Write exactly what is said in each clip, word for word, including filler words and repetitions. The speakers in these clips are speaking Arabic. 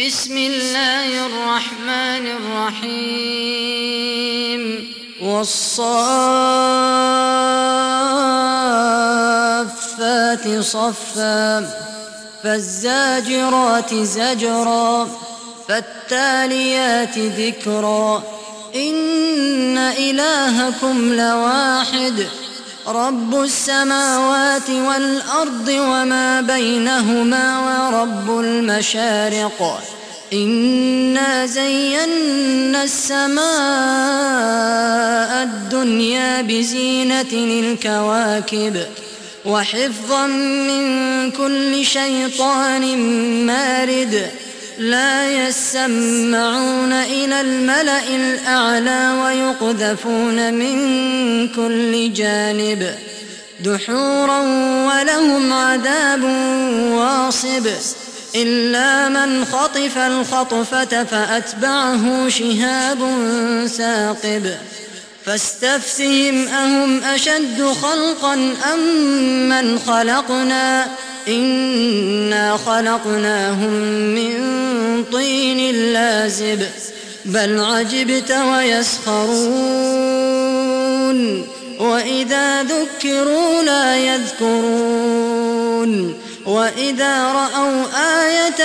بسم الله الرحمن الرحيم والصافات صفا فالزاجرات زجرا فالتاليات ذكرا إن إلهكم لواحد رب السماوات والأرض وما بينهما ورب المشارق إنا زينا السماء الدنيا بزينة الكواكب وحفظا من كل شيطان مارد لا يسمعون إلى الملأ الأعلى ويقذفون من كل جانب دحورا ولهم عذاب واصب إلا من خطف الخطفة فأتبعه شهاب ثاقب فاستفتهم أهم أشد خلقا أم من خلقنا إنا خلقناهم من طين لازب بل عجبت ويسخرون وإذا ذكروا لا يذكرون وإذا رأوا آية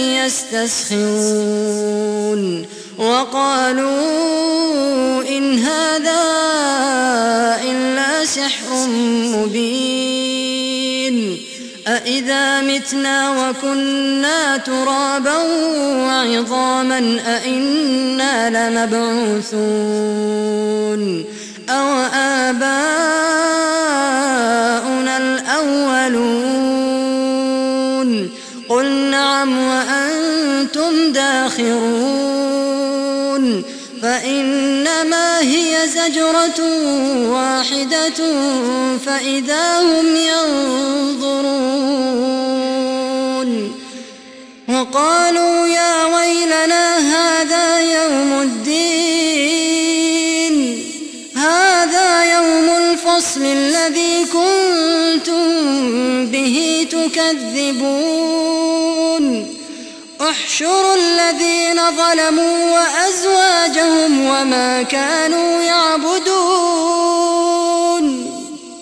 يستسخرون وقالوا إن هذا إلا سحر مبين أإذا متنا وكنا ترابا وعظاما أإنا لمبعوثون أو آباؤنا الأولون قل نعم وأنتم داخرون فإنما هي زجرة واحدة فإذا هم ينظرون وقالوا يا ويلنا هذا يوم الدين هذا يوم الفصل الذي كنتم به تكذبون احشروا الذين ظلموا وأزواجهم وما كانوا يعبدون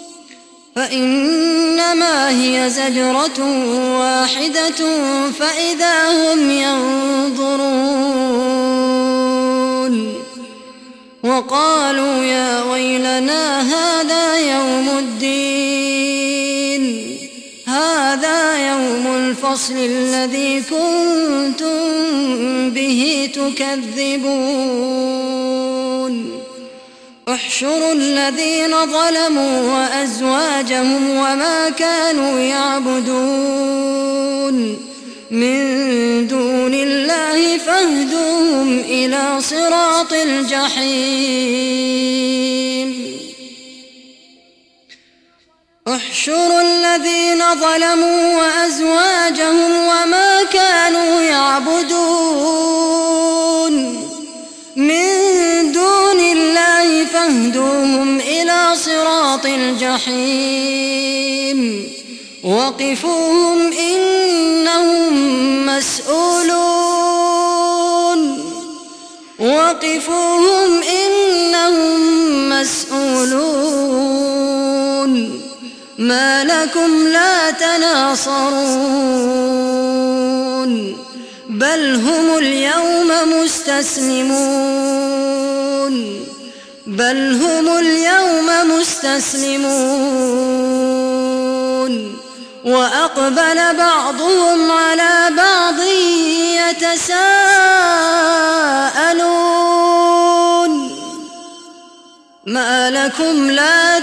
فإنما هي زجرة واحدة فإذا هم ينظرون وقالوا يا ويلنا هذا يوم الدين هذا يوم الفصل الذي كنتم به تكذبون احشروا الذين ظلموا وأزواجهم وما كانوا يعبدون من دون الله فاهدوهم إلى صراط الجحيم احشروا الذين ظلموا وأزواجهم وما كانوا يعبدون من دون الله فاهدوهم إلى صراط الجحيم وقفوهم إنهم مسؤولون وقفوهم إنهم مسؤولون ما لكم لا تناصرون بل هم اليوم مستسلمون بل هم اليوم مستسلمون وأقبل بعضهم على بعض يتساءلون ما لكم لا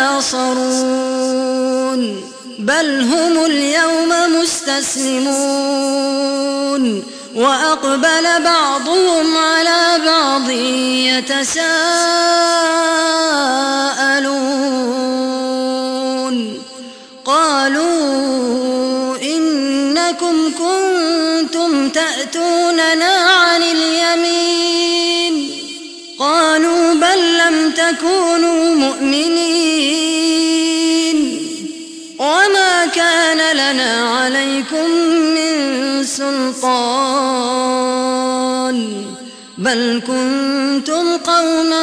تناصرون بل هم اليوم مستسلمون وأقبل بعضهم على بعض يتساءلون قالوا إنكم كنتم تأتوننا عن اليمين قالوا بل لم تكونوا مؤمنين وما كان لنا عليكم من سلطان بل كنتم قوما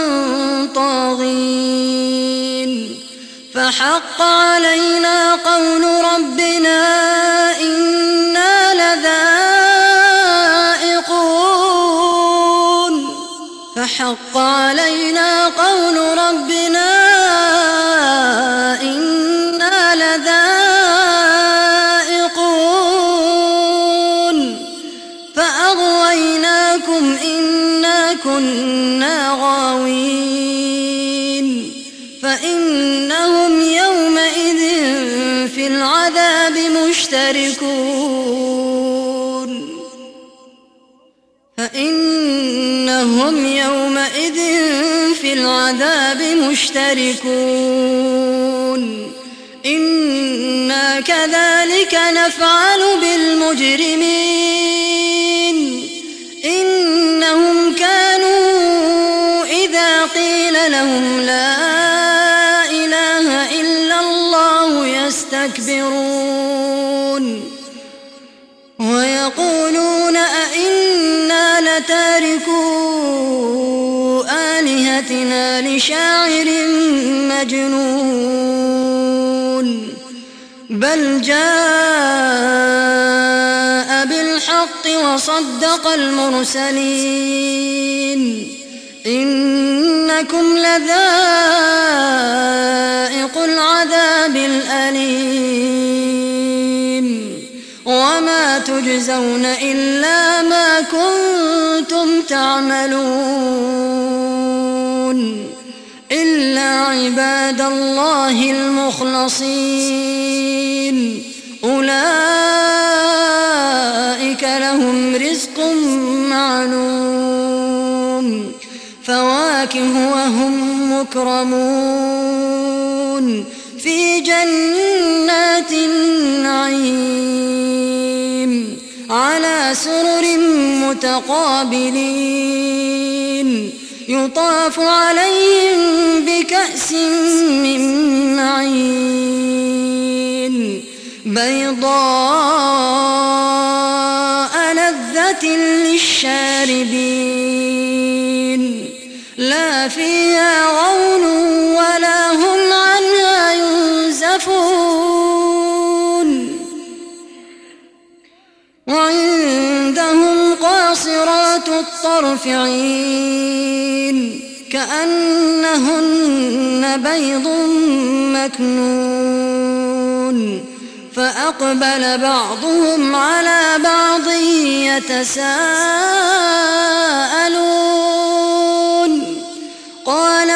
طاغين فحق علينا قول ربنا إنا لذائقون فحق علينا قول ربنا إنا لذائقون فأغويناكم إنا كنا غاوين فإنهم يومئذ في العذاب مشتركون فإنهم يومئذ في العذاب مشتركون إنا كذلك نفعل بالمجرمين إنهم كانوا إذا قيل لهم لا إله إلا الله يستكبرون ويقولون أئنا لتاركو آلهتنا لشاعر مجنون بل جاء بالحق وصدق المرسلين إنكم لذائقو العذاب الأليم وما تجزون إلا ما كنتم تعملون إلا عباد الله المخلصين أولئك لهم رزق معلوم فواكه وهم مكرمون في جنات النعيم على سرر متقابلين يطاف عليهم بكأس من معين بيضاء لذة للشاربين لا فيها غول ولا هم عنها ينزفون وعندهم قاصرات الطرف عين كأنهن بيض مكنون فأقبل بعضهم على بعض يتساءلون قال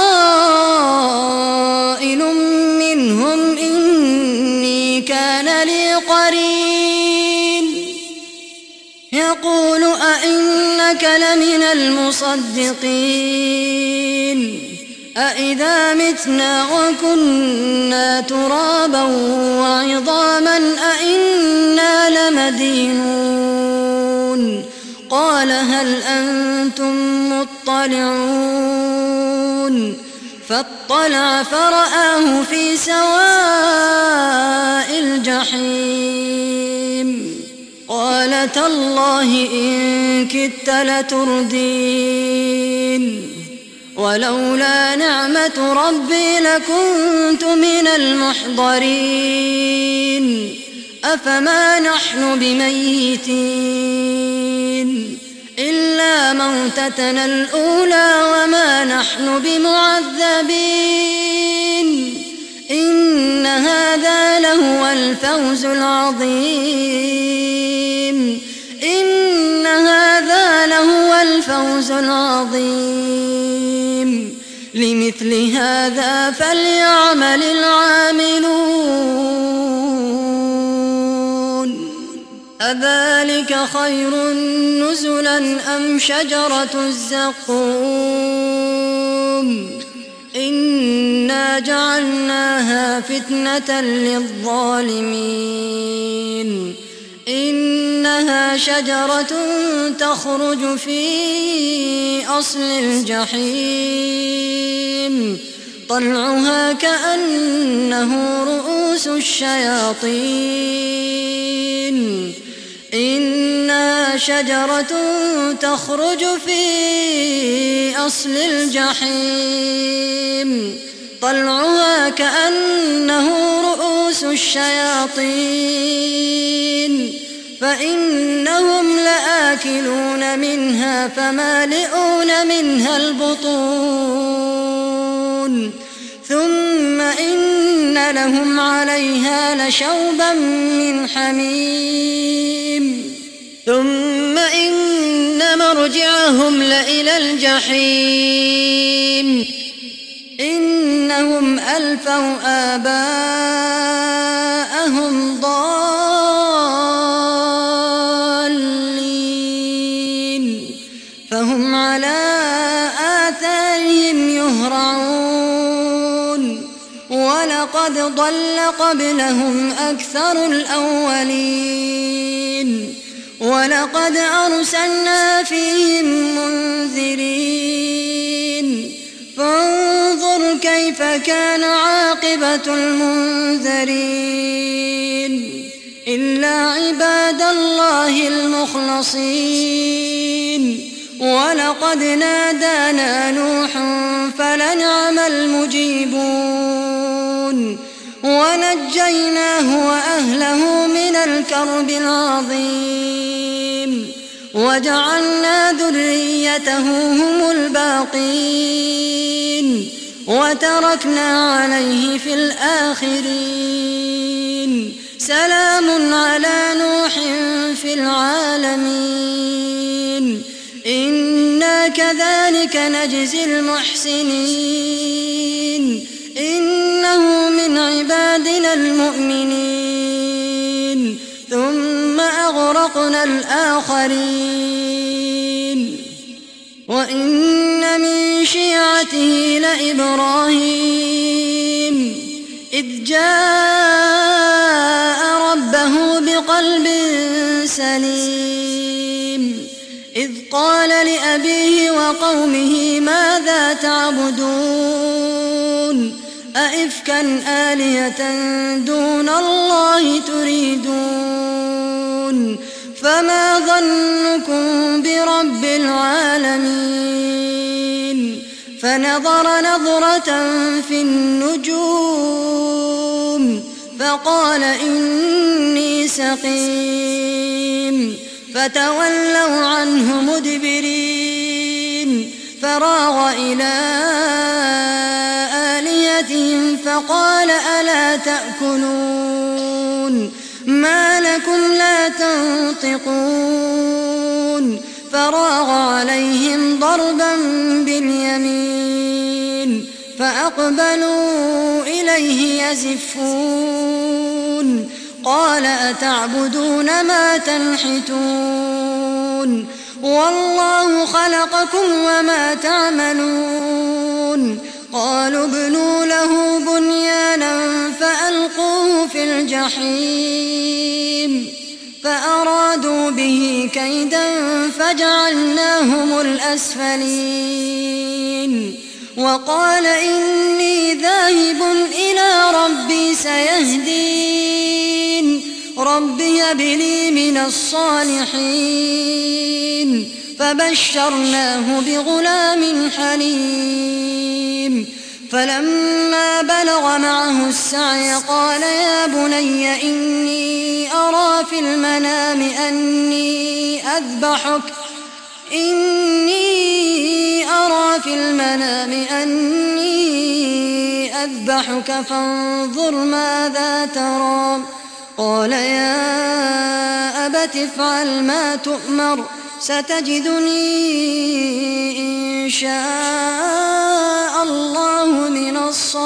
قائل منهم إني كان لي قرين يقول أئنك لمن المصدقين أئذا متنا وكنا ترابا وعظاما أئنا لمدينون قال هل أنتم مطلعون فاطلع فرآه في سواء الجحيم قال تالله إن كدت لتردين ولولا نعمة ربي لكنت من المحضرين أفما نحن بميتين إلا موتتنا الأولى وما نحن بمعذبين إن هذا لهو الفوز العظيم إن هذا لهو الفوز العظيم لمثل هذا فليعمل العاملون أذلك خير نزلا أم شجرة الزقوم إنا جعلناها فتنة للظالمين إنها شجرة تخرج في أصل الجحيم طلعها كأنه رؤوس الشياطين إنها شجرة تخرج في أصل الجحيم طلعها كأنه رؤوس الشياطين فإنهم لآكلون منها فمالئون منها البطون ثم إن لهم عليها لشوبا من حميم ثم إن مرجعهم لإلى الجحيم إنهم ألفوا آباءهم ضالين فهم على آثارهم يهرعون ولقد ضل قبلهم أكثر الأولين ولقد أرسلنا فيهم منذرين فانظر كيف كان عاقبة المنذرين إلا عباد الله المخلصين ولقد نادانا نوح فلنعم المجيبون ونجيناه وأهله من الكرب العظيم وجعلنا ذريته هم الباقين وتركنا عليه في الآخرين سلام على نوح في العالمين إنا كذلك نجزي المحسنين إنه من عبادنا المؤمنين ثم أغرقنا الآخرين وإن من شيعته لإبراهيم إذ جاء ربه بقلب سليم إذ قال لأبيه وقومه ماذا تعبدون أئفكا آلهة دون الله تريدون فما ظنكم برب العالمين فنظر نظرة في النجوم فقال إني سقيم فتولوا عنه مدبرين فراغ إلى آلهتهم فقال ألا تأكلون ما لكم لا تنطقون فراغ عليهم ضربا باليمين فأقبلوا إليه يزفون قال أتعبدون ما تنحتون والله خلقكم وما تعملون قالوا ابنوا له بنيانا فألقوه في الجحيم فأرادوا به كيدا فجعلناهم الأسفلين وقال إني ذاهب إلى ربي سيهدين رب هب لي من الصالحين فبشرناه بغلام حليم فلما بلغ معه السعي قال يا بني إني أرى في المنام أني أذبحك إني أرى في المنام أني أذبحك فانظر ماذا ترى قال يا أبت افعل ما تؤمر ستجدني إن شاء الله من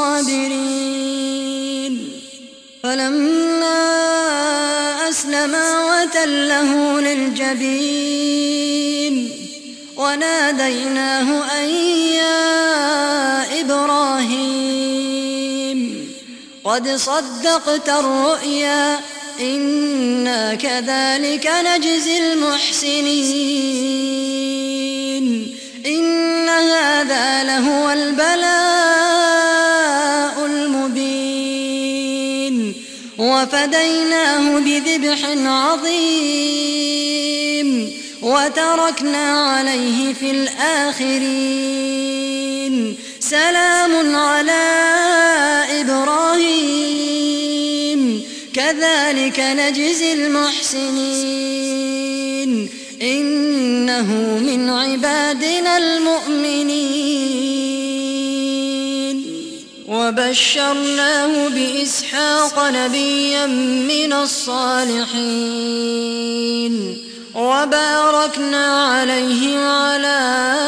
الصابرين فلما أسلما وتله للجبين وناديناه أن يا إبراهيم قد صدقت الرؤيا إنا كذلك نجزي المحسنين إن هذا لهو البلاء المبين وفديناه بذبح عظيم وتركنا عليه في الآخرين سلام على إبراهيم كذلك نجزي المحسنين إنه من عبادنا المؤمنين وبشرناه بإسحاق نبيا من الصالحين وباركنا عليه وعلى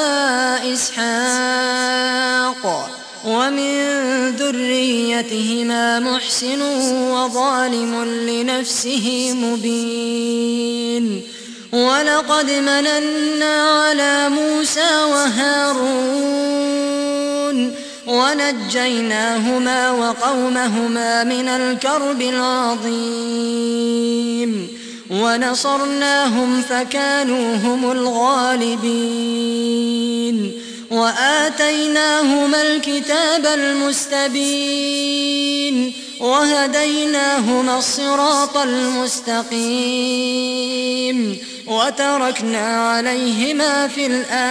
إسحاق ومن ذريتهما محسن وظالم لنفسه مبين ولقد مننا على موسى وهارون ونجيناهما وقومهما من الكرب العظيم ونصرناهم فكانوا هم الغالبين وآتيناهما الكتاب المستبين وهديناهما الصراط المستقيم وتركنا عليهما في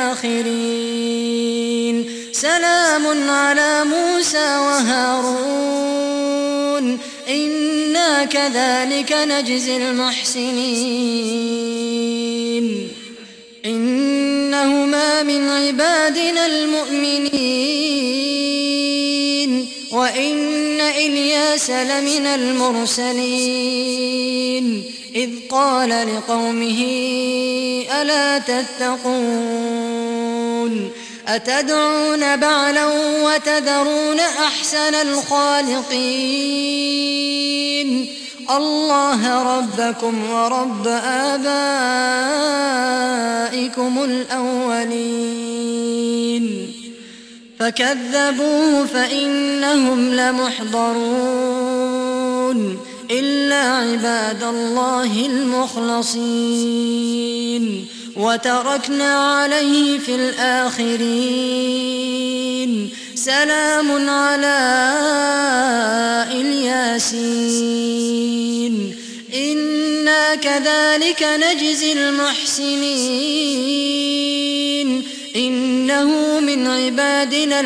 الآخرين سلام على موسى وهارون إنا كذلك نجزي المحسنين إنهما من عبادنا المؤمنين وإن إلياس لمن المرسلين إذ قال لقومه ألا تتقون أتدعون بعلا وتذرون أحسن الخالقين الله ربكم ورب آبائكم الأولين فكذبوه فإنهم لمحضرون إلا عباد الله المخلصين وتركنا عليه في الآخرين سلام على الياسين إنا كذلك نجزي المحسنين إنه من عبادنا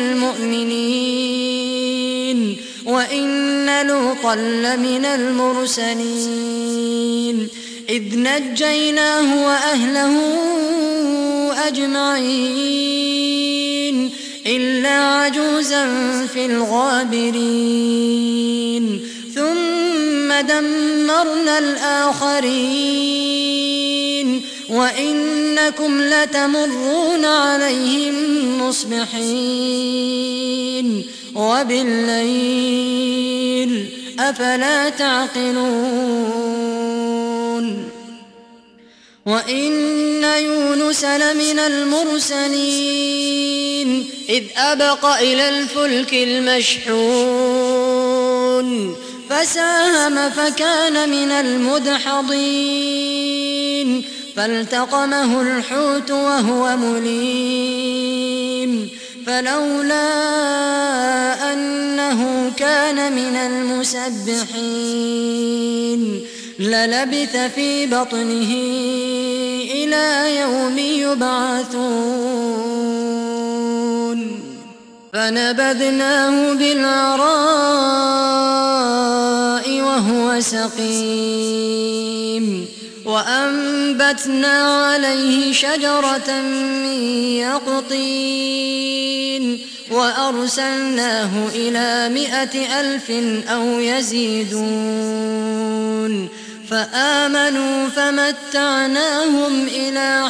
المؤمنين وإن لوطا لمن المرسلين إذ نجيناه وأهله أجمعين إلا عجوزا في الغابرين ثم دمرنا الآخرين وإنكم لتمرون عليهم مصبحين وبالليل أفلا تعقلون وإن يونس لمن المرسلين إذ أبق إلى الفلك المشحون فساهم فكان من المدحضين فالتقمه الحوت وهو مليم فلولا أنه كان من المسبحين للبث في بطنه إلى يوم يبعثون فنبذناه بالعراء وهو سقيم وأنبتنا عليه شجرة من يقطين وأرسلناه إلى مائة ألف أو يزيدون فآمنوا فمتعناهم إلى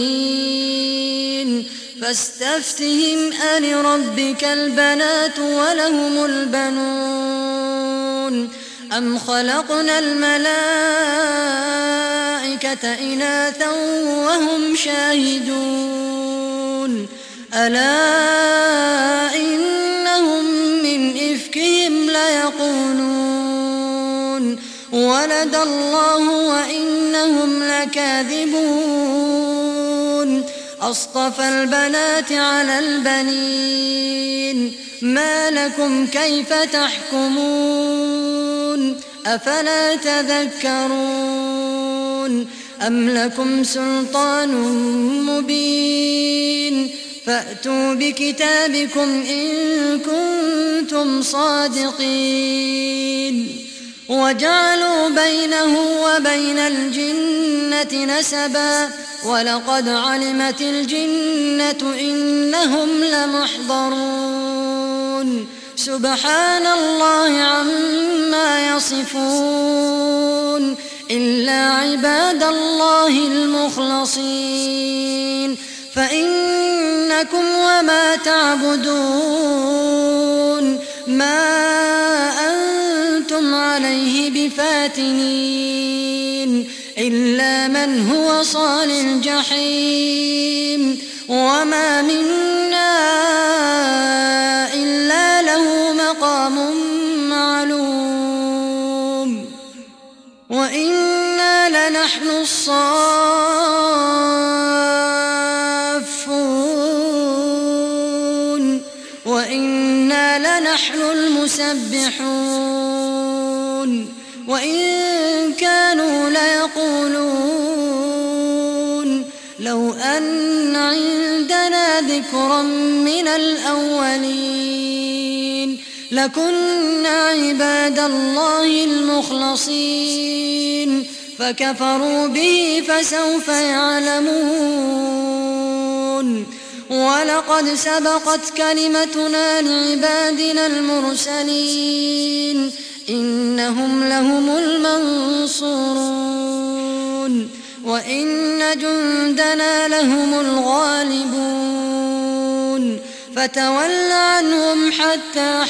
حين فاستفتهم ألربك البنات ولهم البنون أم خلقنا الملائكة إناثا وهم شاهدون ألا إنهم من إفكهم ليقولون ولد الله وإنهم لكاذبون أصطفى البنات على البنين ما لكم كيف تحكمون أفلا تذكرون أم لكم سلطان مبين فأتوا بكتابكم إن كنتم صادقين وجعلوا بينه وبين الجنة نسبا ولقد علمت الجنة إنهم لمحضرون سبحان الله عما يصفون إلا عباد الله المخلصين فإنكم وما تعبدون ما أنتم عليه بفاتنين إلا من هو صال الجحيم وما منا إلا له مقام معلوم وإنا لنحن الصافون وإنا لنحن المسبحون وإن كانوا ليقولون لو أن عندنا ذكرا من الأولين لكنا عباد الله المخلصين فكفروا به فسوف يعلمون ولقد سبقت كلمتنا لعبادنا المرسلين إنهم لهم المنصورون وإن جندنا لهم الغالبون فتول عنهم حتى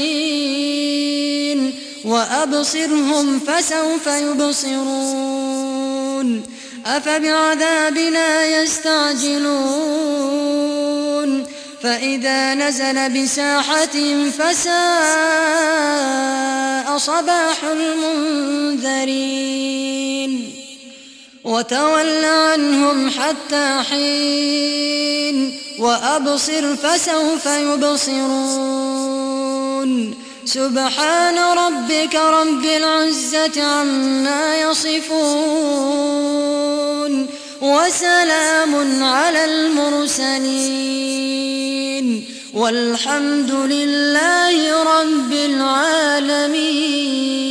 حين وأبصرهم فسوف يبصرون أفبعذابنا يستعجلون فإذا نزل بساحتهم فساء صباح المنذرين وتول عنهم حتى حين وأبصر فسوف يبصرون سبحان ربك رب العزة عما يصفون وسلام على المرسلين والحمد لله رب العالمين.